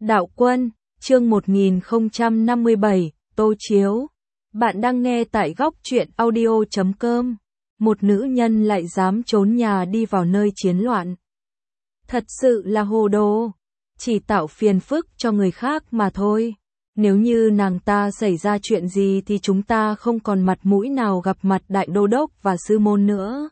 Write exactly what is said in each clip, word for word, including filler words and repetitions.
Đạo Quân, chương một nghìn không trăm năm mươi bảy, Tô Chiếu. Bạn đang nghe tại góc truyện audio chấm com. Một nữ nhân lại dám trốn nhà đi vào nơi chiến loạn. Thật sự là hồ đồ, chỉ tạo phiền phức cho người khác mà thôi. Nếu như nàng ta xảy ra chuyện gì thì chúng ta không còn mặt mũi nào gặp mặt đại đô đốc và sư môn nữa.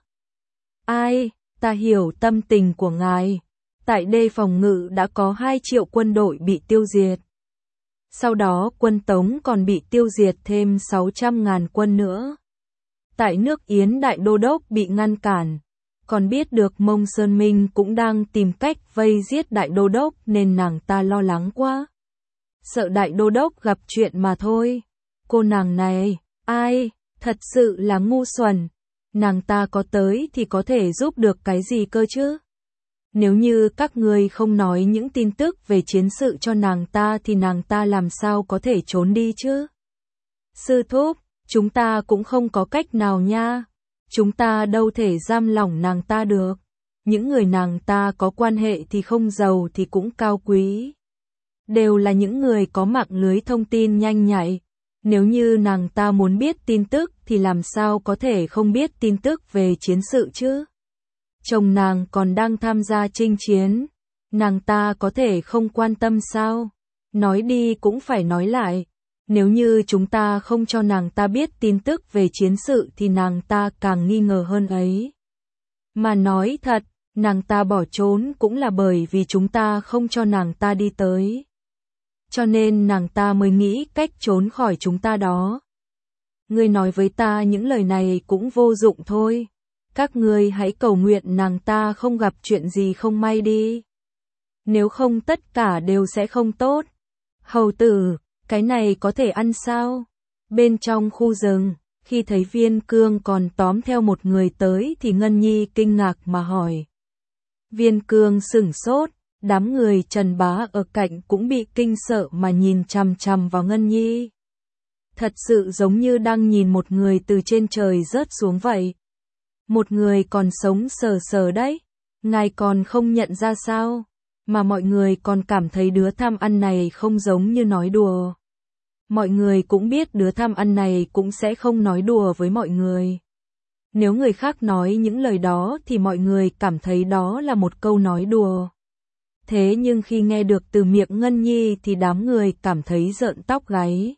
Ai, ta hiểu tâm tình của ngài. Tại đê phòng ngự đã có hai triệu quân đội bị tiêu diệt. Sau đó quân Tống còn bị tiêu diệt thêm sáu trăm ngàn quân nữa. Tại nước Yến đại đô đốc bị ngăn cản. Còn biết được Mông Sơn Minh cũng đang tìm cách vây giết đại đô đốc nên nàng ta lo lắng quá. Sợ đại đô đốc gặp chuyện mà thôi. Cô nàng này, ai, thật sự là ngu xuẩn. Nàng ta có tới thì có thể giúp được cái gì cơ chứ? Nếu như các ngươi không nói những tin tức về chiến sự cho nàng ta thì nàng ta làm sao có thể trốn đi chứ? Sư thúc, chúng ta cũng không có cách nào nha. Chúng ta đâu thể giam lỏng nàng ta được. Những người nàng ta có quan hệ thì không giàu thì cũng cao quý. Đều là những người có mạng lưới thông tin nhanh nhạy. Nếu như nàng ta muốn biết tin tức thì làm sao có thể không biết tin tức về chiến sự chứ? Chồng nàng còn đang tham gia chinh chiến. Nàng ta có thể không quan tâm sao? Nói đi cũng phải nói lại. Nếu như chúng ta không cho nàng ta biết tin tức về chiến sự thì nàng ta càng nghi ngờ hơn ấy. Mà nói thật, nàng ta bỏ trốn cũng là bởi vì chúng ta không cho nàng ta đi tới. Cho nên nàng ta mới nghĩ cách trốn khỏi chúng ta đó. Ngươi nói với ta những lời này cũng vô dụng thôi. Các ngươi hãy cầu nguyện nàng ta không gặp chuyện gì không may đi. Nếu không tất cả đều sẽ không tốt. Hầu tử, cái này có thể ăn sao? Bên trong khu rừng, khi thấy Viên Cương còn tóm theo một người tới thì Ngân Nhi kinh ngạc mà hỏi. Viên Cương sửng sốt, đám người Trần Bá ở cạnh cũng bị kinh sợ mà nhìn chằm chằm vào Ngân Nhi. Thật sự giống như đang nhìn một người từ trên trời rớt xuống vậy. Một người còn sống sờ sờ đấy, ngài còn không nhận ra sao, mà mọi người còn cảm thấy đứa tham ăn này không giống như nói đùa. Mọi người cũng biết đứa tham ăn này cũng sẽ không nói đùa với mọi người. Nếu người khác nói những lời đó thì mọi người cảm thấy đó là một câu nói đùa. Thế nhưng khi nghe được từ miệng Ngân Nhi thì đám người cảm thấy rợn tóc gáy.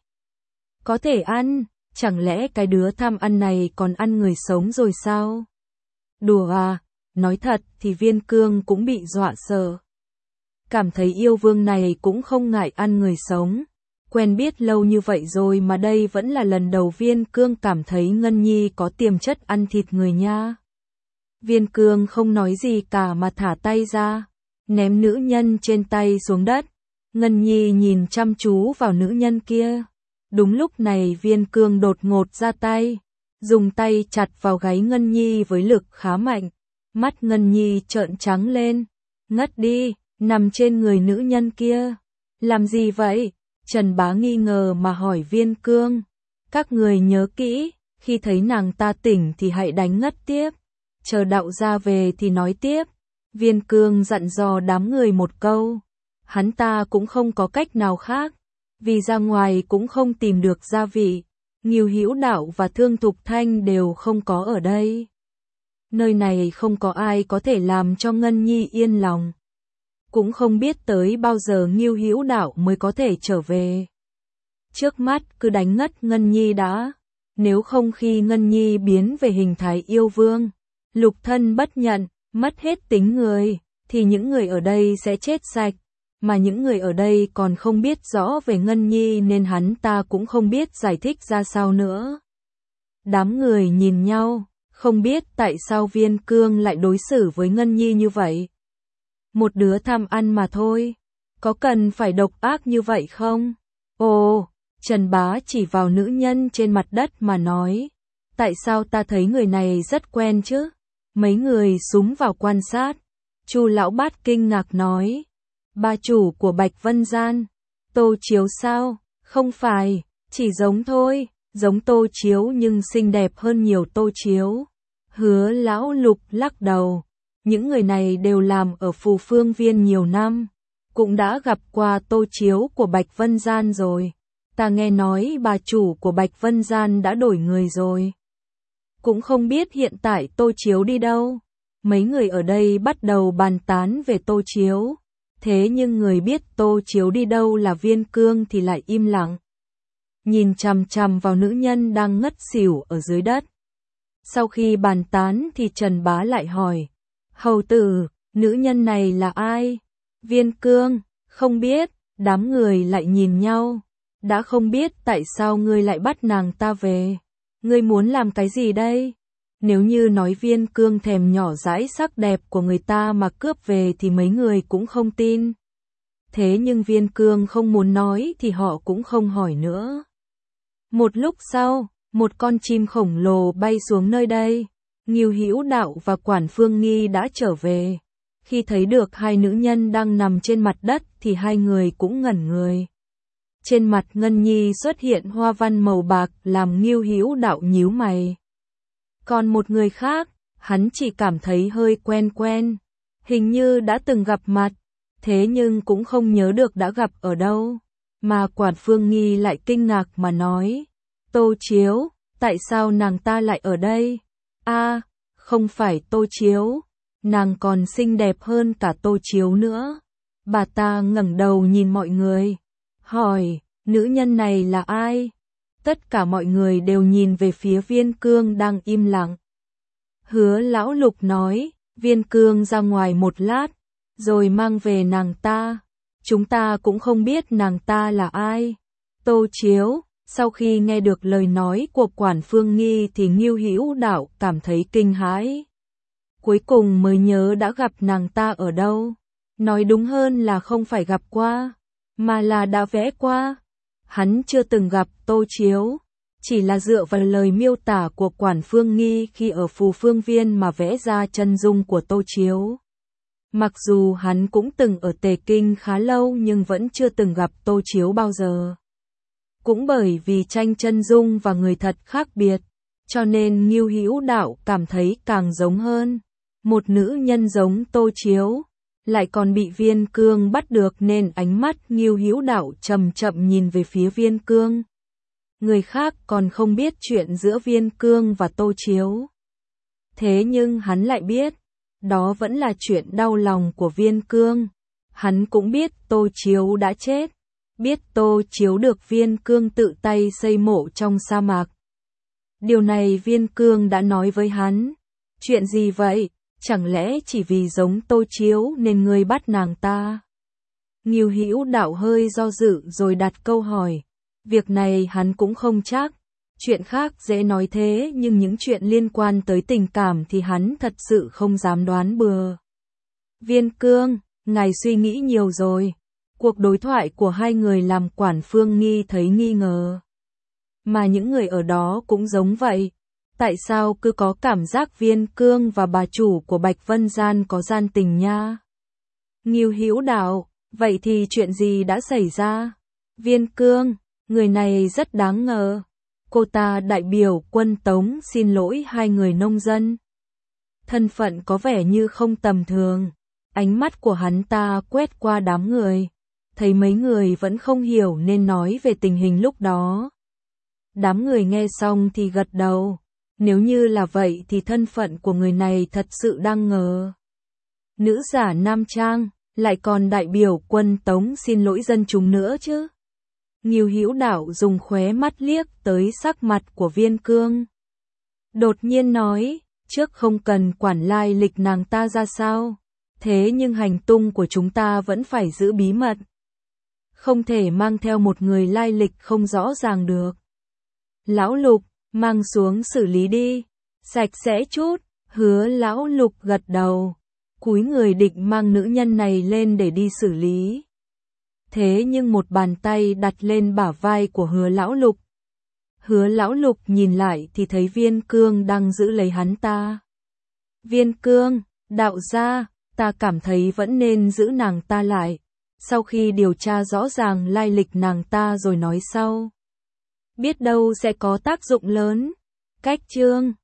Có thể ăn, chẳng lẽ cái đứa tham ăn này còn ăn người sống rồi sao? Đùa à, nói thật thì Viên Cương cũng bị dọa sợ. Cảm thấy yêu vương này cũng không ngại ăn người sống. Quen biết lâu như vậy rồi mà đây vẫn là lần đầu Viên Cương cảm thấy Ngân Nhi có tiềm chất ăn thịt người nha. Viên Cương không nói gì cả mà thả tay ra, ném nữ nhân trên tay xuống đất. Ngân Nhi nhìn chăm chú vào nữ nhân kia. Đúng lúc này Viên Cương đột ngột ra tay, dùng tay chặt vào gáy Ngân Nhi với lực khá mạnh. Mắt Ngân Nhi trợn trắng lên, ngất đi, nằm trên người nữ nhân kia. Làm gì vậy? Trần Bá nghi ngờ mà hỏi Viên Cương. Các người nhớ kỹ, khi thấy nàng ta tỉnh thì hãy đánh ngất tiếp. Chờ đạo gia về thì nói tiếp. Viên Cương dặn dò đám người một câu. Hắn ta cũng không có cách nào khác. Vì ra ngoài cũng không tìm được gia vị. Ngưu Hữu Đạo và Thương Thục Thanh đều không có ở đây. Nơi này không có ai có thể làm cho Ngân Nhi yên lòng. Cũng không biết tới bao giờ Ngưu Hữu Đạo mới có thể trở về. Trước mắt cứ đánh ngất Ngân Nhi đã. Nếu không khi Ngân Nhi biến về hình thái yêu vương, lục thân bất nhận, mất hết tính người, thì những người ở đây sẽ chết sạch. Mà những người ở đây còn không biết rõ về Ngân Nhi nên hắn ta cũng không biết giải thích ra sao nữa. Đám người nhìn nhau, không biết tại sao Viên Cương lại đối xử với Ngân Nhi như vậy. Một đứa tham ăn mà thôi, có cần phải độc ác như vậy không? Ồ, Trần Bá chỉ vào nữ nhân trên mặt đất mà nói. Tại sao ta thấy người này rất quen chứ? Mấy người súng vào quan sát. Chu Lão Bát kinh ngạc nói. Bà chủ của Bạch Vân Gian, Tô Chiếu sao? Không phải, chỉ giống thôi, giống Tô Chiếu nhưng xinh đẹp hơn nhiều Tô Chiếu. Hứa Lão Lục lắc đầu, những người này đều làm ở Phù Phương Viên nhiều năm, cũng đã gặp qua Tô Chiếu của Bạch Vân Gian rồi. Ta nghe nói bà chủ của Bạch Vân Gian đã đổi người rồi. Cũng không biết hiện tại Tô Chiếu đi đâu. Mấy người ở đây bắt đầu bàn tán về Tô Chiếu. Thế nhưng người biết Tô Chiếu đi đâu là Viên Cương thì lại im lặng. Nhìn chằm chằm vào nữ nhân đang ngất xỉu ở dưới đất. Sau khi bàn tán thì Trần Bá lại hỏi. Hầu tử, nữ nhân này là ai? Viên Cương, không biết, đám người lại nhìn nhau. Đã không biết tại sao ngươi lại bắt nàng ta về. Ngươi muốn làm cái gì đây? Nếu như nói Viên Cương thèm nhỏ dãi sắc đẹp của người ta mà cướp về thì mấy người cũng không tin. Thế nhưng Viên Cương không muốn nói thì họ cũng không hỏi nữa. Một lúc sau, một con chim khổng lồ bay xuống nơi đây. Ngưu Hữu Đạo và Quản Phương Nghi đã trở về. Khi thấy được hai nữ nhân đang nằm trên mặt đất thì hai người cũng ngẩn người. Trên mặt Ngân Nhi xuất hiện hoa văn màu bạc làm Ngưu Hữu Đạo nhíu mày. Còn một người khác, hắn chỉ cảm thấy hơi quen quen, hình như đã từng gặp mặt, thế nhưng cũng không nhớ được đã gặp ở đâu. Mà Quản Phương Nghi lại kinh ngạc mà nói, Tô Chiếu, tại sao nàng ta lại ở đây? A, không phải Tô Chiếu, nàng còn xinh đẹp hơn cả Tô Chiếu nữa. Bà ta ngẩng đầu nhìn mọi người, hỏi, nữ nhân này là ai? Tất cả mọi người đều nhìn về phía Viên Cương đang im lặng. Hứa Lão Lục nói, Viên Cương ra ngoài một lát, rồi mang về nàng ta. Chúng ta cũng không biết nàng ta là ai. Tô Chiếu, sau khi nghe được lời nói của Quản Phương Nghi thì Ngưu Hữu Đạo cảm thấy kinh hãi. Cuối cùng mới nhớ đã gặp nàng ta ở đâu. Nói đúng hơn là không phải gặp qua, mà là đã vẽ qua. Hắn chưa từng gặp Tô Chiếu, chỉ là dựa vào lời miêu tả của Quản Phương Nghi khi ở Phù Phương Viên mà vẽ ra chân dung của Tô Chiếu. Mặc dù hắn cũng từng ở Tề Kinh khá lâu nhưng vẫn chưa từng gặp Tô Chiếu bao giờ. Cũng bởi vì tranh chân dung và người thật khác biệt, cho nên Ngưu Hữu Đạo cảm thấy càng giống hơn. Một nữ nhân giống Tô Chiếu, lại còn bị Viên Cương bắt được nên ánh mắt Ngưu Hữu Đạo chậm chậm nhìn về phía Viên Cương. Người khác còn không biết chuyện giữa Viên Cương và Tô Chiếu. Thế nhưng hắn lại biết, đó vẫn là chuyện đau lòng của Viên Cương. Hắn cũng biết Tô Chiếu đã chết, biết Tô Chiếu được Viên Cương tự tay xây mộ trong sa mạc. Điều này Viên Cương đã nói với hắn. Chuyện gì vậy? Chẳng lẽ chỉ vì giống Tô Chiếu nên ngươi bắt nàng ta? Ngưu Hữu Đạo hơi do dự rồi đặt câu hỏi. Việc này hắn cũng không chắc. Chuyện khác dễ nói thế nhưng những chuyện liên quan tới tình cảm thì hắn thật sự không dám đoán bừa. Viên Cương, ngài suy nghĩ nhiều rồi. Cuộc đối thoại của hai người làm Quản Phương Nghi thấy nghi ngờ. Mà những người ở đó cũng giống vậy. Tại sao cứ có cảm giác Viên Cương và bà chủ của Bạch Vân Gian có gian tình nha? Ngưu Hữu Đạo, vậy thì chuyện gì đã xảy ra? Viên Cương, người này rất đáng ngờ. Cô ta đại biểu quân Tống xin lỗi hai người nông dân. Thân phận có vẻ như không tầm thường. Ánh mắt của hắn ta quét qua đám người. Thấy mấy người vẫn không hiểu nên nói về tình hình lúc đó. Đám người nghe xong thì gật đầu. Nếu như là vậy thì thân phận của người này thật sự đang ngờ. Nữ giả nam trang, lại còn đại biểu quân Tống xin lỗi dân chúng nữa chứ. Ngưu Hữu Đạo dùng khóe mắt liếc tới sắc mặt của Viên Cương. Đột nhiên nói, trước không cần quản lai lịch nàng ta ra sao. Thế nhưng hành tung của chúng ta vẫn phải giữ bí mật. Không thể mang theo một người lai lịch không rõ ràng được. Lão Lục, mang xuống xử lý đi. Sạch sẽ chút, Hứa Lão Lục gật đầu. Cúi người định mang nữ nhân này lên để đi xử lý. Thế nhưng một bàn tay đặt lên bả vai của Hứa Lão Lục. Hứa Lão Lục nhìn lại thì thấy Viên Cương đang giữ lấy hắn ta. Viên Cương, đạo gia, ta cảm thấy vẫn nên giữ nàng ta lại. Sau khi điều tra rõ ràng lai lịch nàng ta rồi nói sau. Biết đâu sẽ có tác dụng lớn. Cách chương